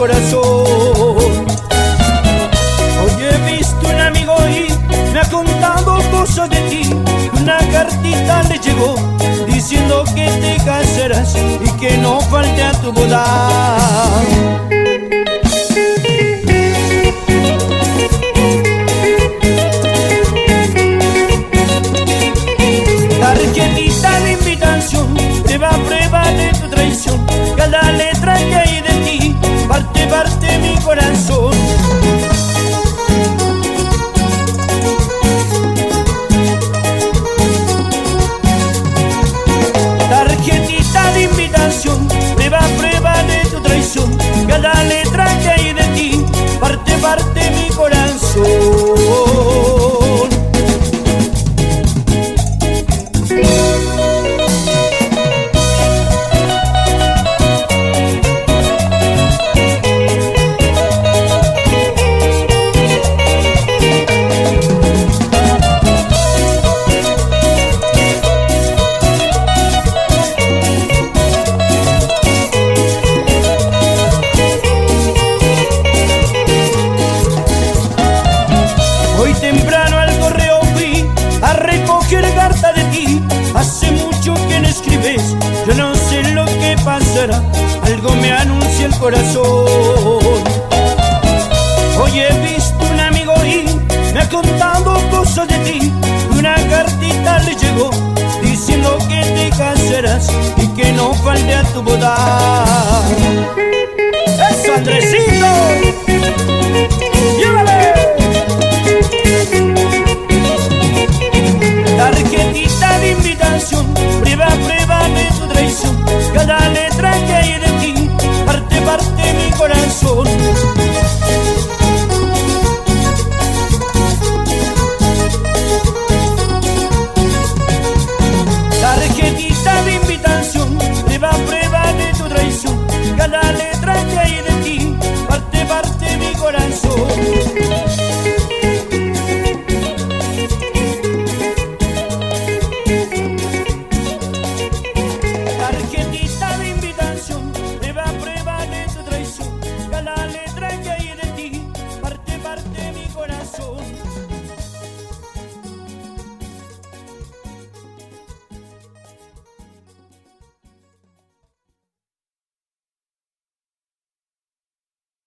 corazón. Hoy he visto un amigo y me ha contado cosas de ti. Una cartita le llegó diciendo que te casarás y que no falte a tu boda. Tarjetita de invitación, prueba, prueba de tu traición. Cada letra que hay de ti parte, parte mi corazón. Tarjetita de invitación, prueba, prueba de tu traición. Cada letra que hay de ti parte, parte mi corazón. Hoy temprano al correo fui a recoger carta de ti. Hace mucho que no escribes, yo no sé lo que pasará. Algo me anuncia el corazón. Hoy he visto un amigo y me ha contado cosas de ti. Una cartita le llegó diciendo que te casarás y que no falte a tu boda. ¡Eso, Andresito!